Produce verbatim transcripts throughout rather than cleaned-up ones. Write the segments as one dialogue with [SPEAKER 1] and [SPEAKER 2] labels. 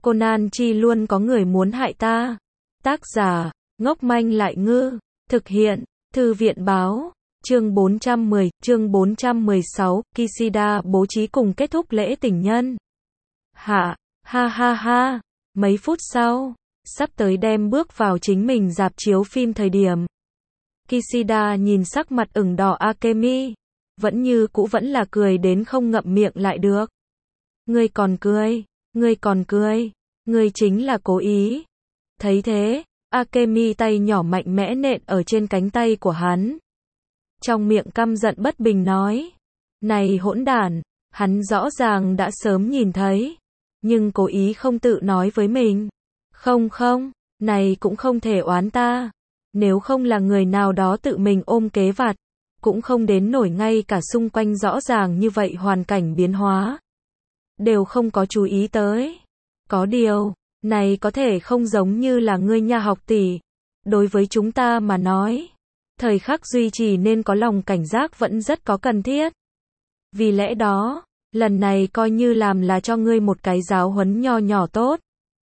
[SPEAKER 1] Conan chi luôn có người muốn hại ta. Tác giả, ngốc manh lại ngư. Thực hiện, Thư viện báo. Chương bốn trăm mười, chương bốn trăm mười sáu, Kishida bố trí cùng kết thúc lễ tình nhân. Hạ, ha ha ha. Mấy phút sau, sắp tới đem bước vào chính mình rạp chiếu phim thời điểm. Kishida nhìn sắc mặt ửng đỏ Akemi, vẫn như cũ vẫn là cười đến không ngậm miệng lại được. Ngươi còn cười, ngươi còn cười, ngươi chính là cố ý. Thấy thế, Akemi tay nhỏ mạnh mẽ nện ở trên cánh tay của hắn. Trong miệng căm giận bất bình nói, này hỗn đản, hắn rõ ràng đã sớm nhìn thấy, nhưng cố ý không tự nói với mình. Không không, này cũng không thể oán ta. Nếu không là người nào đó tự mình ôm kế vặt, cũng không đến nổi ngay cả xung quanh rõ ràng như vậy hoàn cảnh biến hóa. Đều không có chú ý tới. Có điều, này có thể không giống như là ngươi nha học tỷ. Đối với chúng ta mà nói, thời khắc duy trì nên có lòng cảnh giác vẫn rất có cần thiết. Vì lẽ đó, lần này coi như làm là cho ngươi một cái giáo huấn nho nhỏ tốt.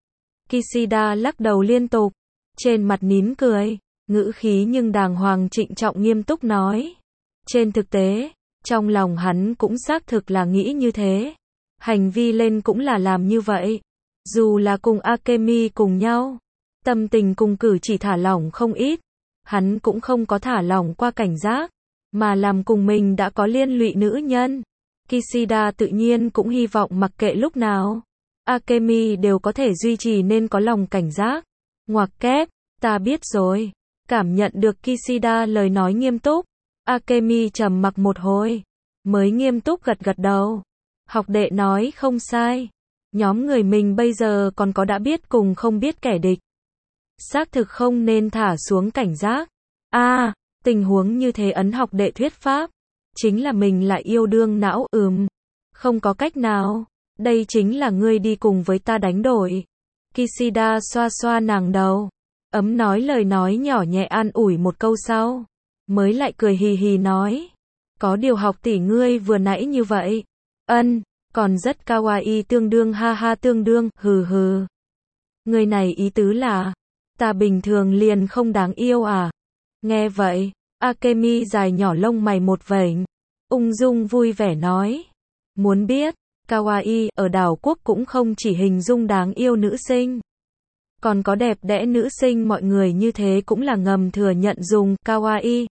[SPEAKER 1] Kishida lắc đầu liên tục, trên mặt nín cười, ngữ khí nhưng đàng hoàng trịnh trọng nghiêm túc nói. Trên thực tế, trong lòng hắn cũng xác thực là nghĩ như thế. Hành vi lên cũng là làm như vậy. Dù là cùng Akemi cùng nhau, tâm tình cùng cử chỉ thả lỏng không ít, hắn cũng không có thả lỏng qua cảnh giác, mà làm cùng mình đã có liên lụy nữ nhân. Kishida tự nhiên cũng hy vọng mặc kệ lúc nào, Akemi đều có thể duy trì nên có lòng cảnh giác. Ngoặc kép, ta biết rồi. Cảm nhận được Kishida lời nói nghiêm túc, Akemi trầm mặc một hồi, mới nghiêm túc gật gật đầu. Học đệ nói không sai. Nhóm người mình bây giờ còn có đã biết cùng không biết kẻ địch. Xác thực không nên thả xuống cảnh giác. A, à, tình huống như thế ấn học đệ thuyết pháp. Chính là mình lại yêu đương não ừm. Không có cách nào. Đây chính là ngươi đi cùng với ta đánh đổi. Kishida xoa xoa nàng đầu. Ấm nói lời nói nhỏ nhẹ an ủi một câu sau. Mới lại cười hì hì nói. Có điều học tỷ ngươi vừa nãy như vậy. Ân, còn rất kawaii tương đương ha ha tương đương, hừ hừ. Người này ý tứ là, ta bình thường liền không đáng yêu à? Nghe vậy, Akemi dài nhỏ lông mày một vểnh, ung dung vui vẻ nói. Muốn biết, kawaii ở đảo quốc cũng không chỉ hình dung đáng yêu nữ sinh. Còn có đẹp đẽ nữ sinh mọi người như thế cũng là ngầm thừa nhận dùng kawaii.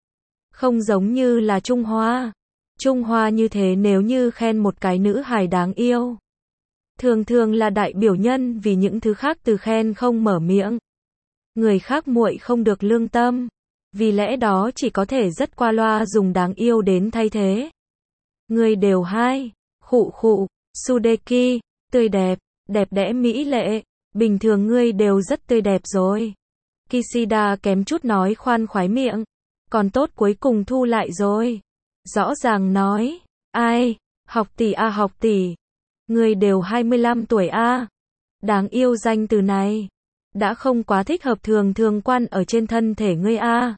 [SPEAKER 1] Không giống như là Trung Hoa. Trung Hoa như thế nếu như khen một cái nữ hài đáng yêu, thường thường là đại biểu nhân vì những thứ khác từ khen không mở miệng. Người khác muội không được lương tâm, vì lẽ đó chỉ có thể rất qua loa dùng đáng yêu đến thay thế. Người đều hai, khụ khụ, Sudeki, tươi đẹp, đẹp đẽ mỹ lệ, bình thường ngươi đều rất tươi đẹp rồi. Kishida kém chút nói khoan khoái miệng, còn tốt cuối cùng thu lại rồi. Rõ ràng nói, ai, học tỷ a à, học tỷ, người đều hai mươi lăm tuổi a. À. Đáng yêu danh từ này, đã không quá thích hợp thường thường quan ở trên thân thể ngươi a. À.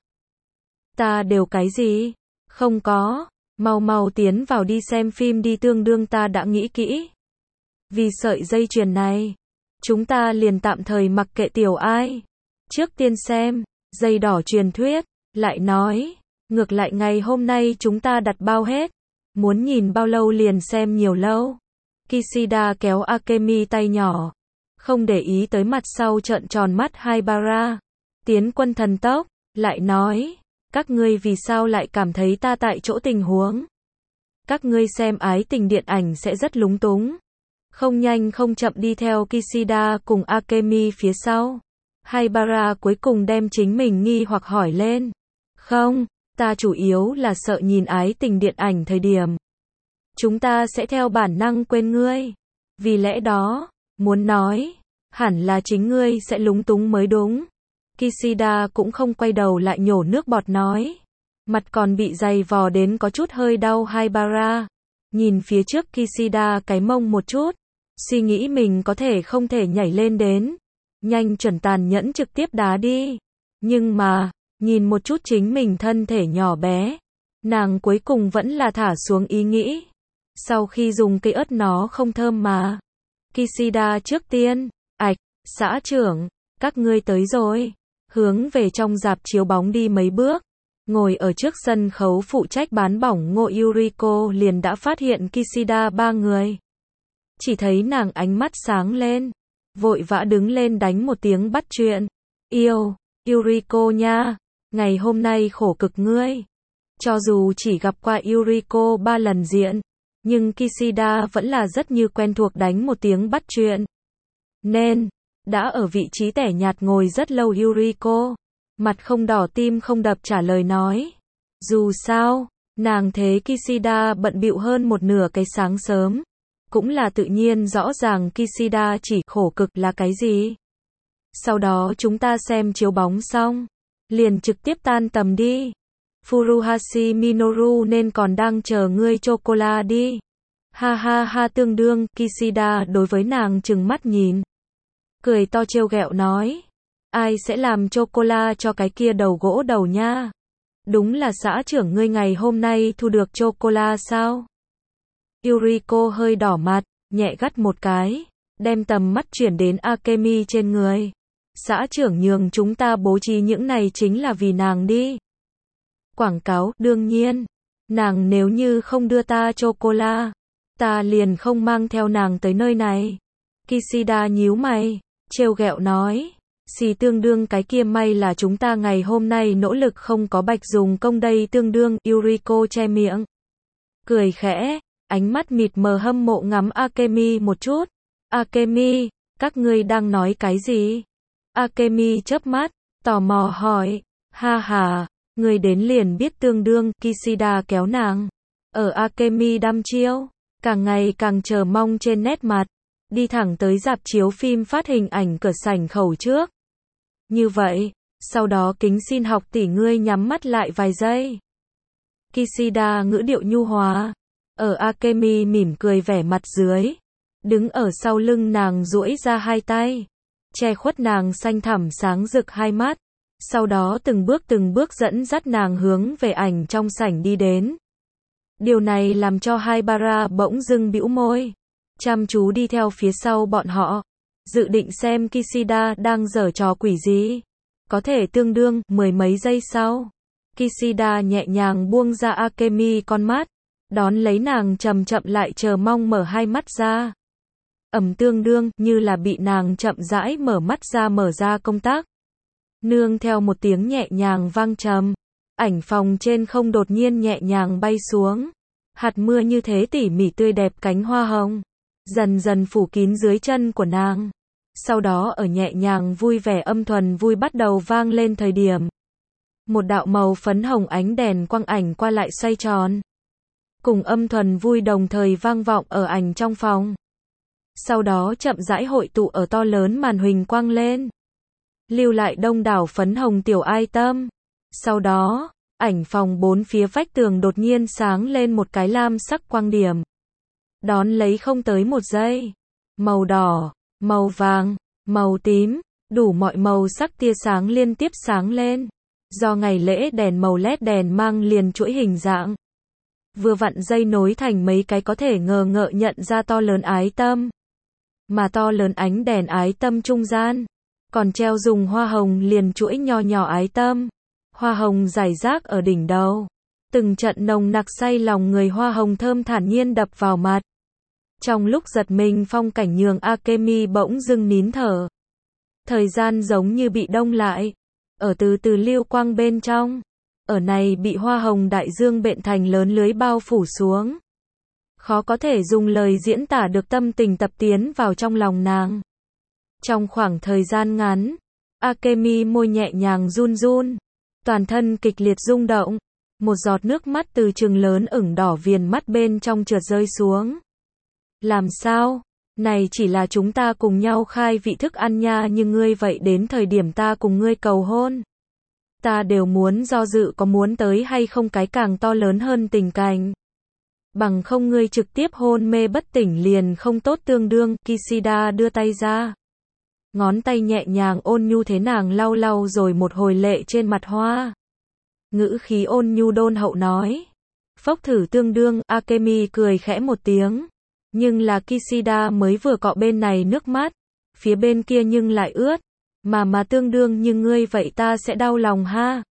[SPEAKER 1] Ta đều cái gì? Không có, mau mau tiến vào đi xem phim đi tương đương ta đã nghĩ kỹ. Vì sợi dây chuyền này, chúng ta liền tạm thời mặc kệ tiểu ai. Trước tiên xem, dây đỏ truyền thuyết, lại nói. Ngược lại ngày hôm nay chúng ta đặt bao hết. Muốn nhìn bao lâu liền xem nhiều lâu. Kishida kéo Akemi tay nhỏ. Không để ý tới mặt sau trợn tròn mắt Haibara. Tiến quân thần tốc. Lại nói. Các ngươi vì sao lại cảm thấy ta tại chỗ tình huống. Các ngươi xem ái tình điện ảnh sẽ rất lúng túng. Không nhanh không chậm đi theo Kishida cùng Akemi phía sau. Haibara cuối cùng đem chính mình nghi hoặc hỏi lên. Không. Ta chủ yếu là sợ nhìn ái tình điện ảnh thời điểm. Chúng ta sẽ theo bản năng quên ngươi. Vì lẽ đó, muốn nói, hẳn là chính ngươi sẽ lúng túng mới đúng. Kishida cũng không quay đầu lại nhổ nước bọt nói. Mặt còn bị dày vò đến có chút hơi đau Haibara. Nhìn phía trước Kishida cái mông một chút. Suy nghĩ mình có thể không thể nhảy lên đến. Nhanh chuẩn tàn nhẫn trực tiếp đá đi. Nhưng mà, nhìn một chút chính mình thân thể nhỏ bé, nàng cuối cùng vẫn là thả xuống ý nghĩ. Sau khi dùng cây ớt nó không thơm mà. Kishida trước tiên. Ạch, xã trưởng, các ngươi tới rồi. Hướng về trong rạp chiếu bóng đi mấy bước. Ngồi ở trước sân khấu phụ trách bán bỏng ngô Yuriko liền đã phát hiện Kishida ba người. Chỉ thấy nàng ánh mắt sáng lên. Vội vã đứng lên đánh một tiếng bắt chuyện. Yêu, Yuriko nha. Ngày hôm nay khổ cực ngươi. Cho dù chỉ gặp qua Yuriko ba lần diện. Nhưng Kishida vẫn là rất như quen thuộc đánh một tiếng bắt chuyện. Nên, đã ở vị trí tẻ nhạt ngồi rất lâu Yuriko. Mặt không đỏ tim không đập trả lời nói. Dù sao, nàng thế Kishida bận bịu hơn một nửa cái sáng sớm. Cũng là tự nhiên rõ ràng Kishida chỉ khổ cực là cái gì. Sau đó chúng ta xem chiếu bóng xong. Liền trực tiếp tan tầm đi. Furuhashi Minoru nên còn đang chờ ngươi chocolate đi. Ha ha ha tương đương, Kishida đối với nàng trừng mắt nhìn. Cười to trêu ghẹo nói. Ai sẽ làm chocolate cho cái kia đầu gỗ đầu nha? Đúng là xã trưởng ngươi ngày hôm nay thu được chocolate sao? Yuriko hơi đỏ mặt, nhẹ gắt một cái, đem tầm mắt chuyển đến Akemi trên người. Xã trưởng nhường chúng ta bố trí những này chính là vì nàng đi. Quảng cáo, đương nhiên. Nàng nếu như không đưa ta chocolate, ta liền không mang theo nàng tới nơi này. Kishida nhíu mày, trêu ghẹo nói. Xì tương đương cái kia may là chúng ta ngày hôm nay nỗ lực không có bạch dùng công đây tương đương. Yuriko che miệng. Cười khẽ, ánh mắt mịt mờ hâm mộ ngắm Akemi một chút. Akemi, các ngươi đang nói cái gì? Akemi chớp mắt, tò mò hỏi. Ha ha, ngươi đến liền biết tương đương. Kishida kéo nàng. Ở Akemi đăm chiêu, càng ngày càng chờ mong trên nét mặt. Đi thẳng tới rạp chiếu phim phát hình ảnh cửa sảnh khẩu trước. Như vậy, sau đó kính xin học tỷ ngươi nhắm mắt lại vài giây. Kishida ngữ điệu nhu hòa. Ở Akemi mỉm cười vẻ mặt dưới. Đứng ở sau lưng nàng duỗi ra hai tay. Che khuất nàng xanh thẳm sáng rực hai mắt. Sau đó từng bước từng bước dẫn dắt nàng hướng về ảnh trong sảnh đi đến. Điều này làm cho Haibara bỗng dưng bĩu môi. Chăm chú đi theo phía sau bọn họ. Dự định xem Kishida đang giở trò quỷ gì. Có thể tương đương, mười mấy giây sau. Kishida nhẹ nhàng buông ra Akemi con mắt. Đón lấy nàng chậm chậm lại chờ mong mở hai mắt ra. Ẩm tương đương, như là bị nàng chậm rãi mở mắt ra mở ra công tắc. Nương theo một tiếng nhẹ nhàng vang trầm. Ảnh phòng trên không đột nhiên nhẹ nhàng bay xuống. Hạt mưa như thế tỉ mỉ tươi đẹp cánh hoa hồng. Dần dần phủ kín dưới chân của nàng. Sau đó ở nhẹ nhàng vui vẻ âm thuần vui bắt đầu vang lên thời điểm. Một đạo màu phấn hồng ánh đèn quang ảnh qua lại xoay tròn. Cùng âm thuần vui đồng thời vang vọng ở ảnh trong phòng. Sau đó chậm rãi hội tụ ở to lớn màn huỳnh quang lên. Lưu lại đông đảo phấn hồng tiểu ai tâm. Sau đó, ảnh phòng bốn phía vách tường đột nhiên sáng lên một cái lam sắc quang điểm. Đón lấy không tới một giây. Màu đỏ, màu vàng, màu tím, đủ mọi màu sắc tia sáng liên tiếp sáng lên. Do ngày lễ đèn màu led đèn mang liền chuỗi hình dạng. Vừa vặn dây nối thành mấy cái có thể ngờ ngợ nhận ra to lớn ái tâm. Mà to lớn ánh đèn ái tâm trung gian. Còn treo dùng hoa hồng liền chuỗi nho nhỏ ái tâm. Hoa hồng rải rác ở đỉnh đầu. Từng trận nồng nặc say lòng người hoa hồng thơm thản nhiên đập vào mặt. Trong lúc giật mình phong cảnh nhường Akemi bỗng dưng nín thở. Thời gian giống như bị đông lại. Ở từ từ lưu quang bên trong. Ở này bị hoa hồng đại dương bện thành lớn lưới bao phủ xuống. Khó có thể dùng lời diễn tả được tâm tình tập tiến vào trong lòng nàng. Trong khoảng thời gian ngắn, Akemi môi nhẹ nhàng run run. Toàn thân kịch liệt rung động. Một giọt nước mắt từ trừng lớn ửng đỏ viền mắt bên trong trượt rơi xuống. Làm sao? Này chỉ là chúng ta cùng nhau khai vị thức ăn nha nhưng ngươi vậy đến thời điểm ta cùng ngươi cầu hôn. Ta đều muốn do dự có muốn tới hay không cái càng to lớn hơn tình cảnh. Bằng không ngươi trực tiếp hôn mê bất tỉnh liền không tốt tương đương. Kishida đưa tay ra. Ngón tay nhẹ nhàng ôn nhu thế nàng lau lau rồi một hồi lệ trên mặt hoa. Ngữ khí ôn nhu đôn hậu nói. Phốc thử tương đương, Akemi cười khẽ một tiếng. Nhưng là Kishida mới vừa cọ bên này nước mắt, phía bên kia nhưng lại ướt, mà mà tương đương như ngươi vậy ta sẽ đau lòng ha.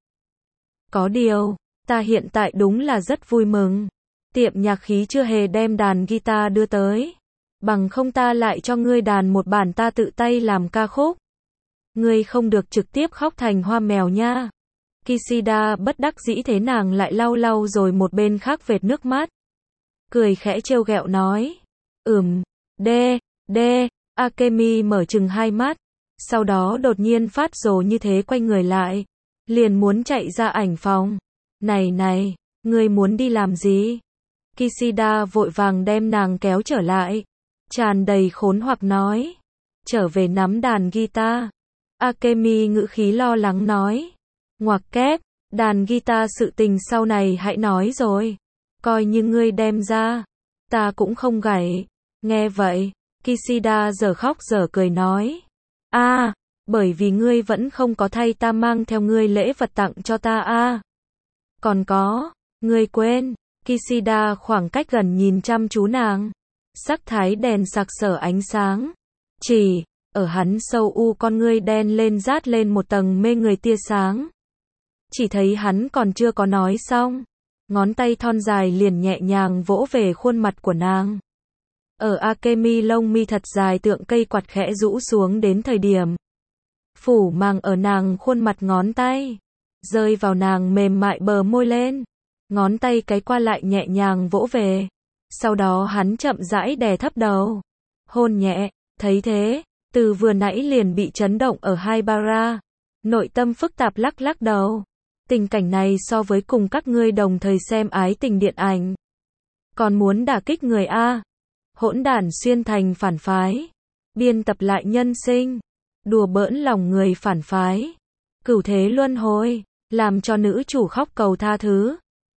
[SPEAKER 1] Có điều, ta hiện tại đúng là rất vui mừng. Tiệm nhạc khí chưa hề đem đàn guitar đưa tới. Bằng không ta lại cho ngươi đàn một bản ta tự tay làm ca khúc. Ngươi không được trực tiếp khóc thành hoa mèo nha. Kishida bất đắc dĩ thế nàng lại lau lau rồi một bên khác vệt nước mắt. Cười khẽ trêu ghẹo nói. Ừm, đê, đê, Akemi mở trừng hai mắt. Sau đó đột nhiên phát rồ như thế quay người lại. Liền muốn chạy ra ảnh phòng. Này này, ngươi muốn đi làm gì? Kishida vội vàng đem nàng kéo trở lại. Tràn đầy khốn hoặc nói. Trở về nắm đàn guitar. Akemi ngữ khí lo lắng nói. Ngoặc kép, đàn guitar sự tình sau này hãy nói rồi. Coi như ngươi đem ra. Ta cũng không gảy. Nghe vậy, Kishida giờ khóc giờ cười nói. A, à, bởi vì ngươi vẫn không có thay ta mang theo ngươi lễ vật tặng cho ta a. À. Còn có, ngươi quên. Kishida khoảng cách gần nhìn chăm chú nàng. Sắc thái đèn sặc sỡ ánh sáng. Chỉ, ở hắn sâu u con ngươi đen lên rát lên một tầng mê người tia sáng. Chỉ thấy hắn còn chưa có nói xong. Ngón tay thon dài liền nhẹ nhàng vỗ về khuôn mặt của nàng. Ở Akemi lông mi thật dài tượng cây quạt khẽ rũ xuống đến thời điểm. Phủ màng ở nàng khuôn mặt ngón tay. Rơi vào nàng mềm mại bờ môi lên. Ngón tay cái qua lại nhẹ nhàng vỗ về. Sau đó hắn chậm rãi đè thấp đầu. Hôn nhẹ, thấy thế, từ vừa nãy liền bị chấn động ở hai bara. Nội tâm phức tạp lắc lắc đầu. Tình cảnh này so với cùng các ngươi đồng thời xem ái tình điện ảnh. Còn muốn đả kích người A. Hỗn đản xuyên thành phản phái. Biên tập lại nhân sinh. Đùa bỡn lòng người phản phái. Cửu thế luân hồi. Làm cho nữ chủ khóc cầu tha thứ.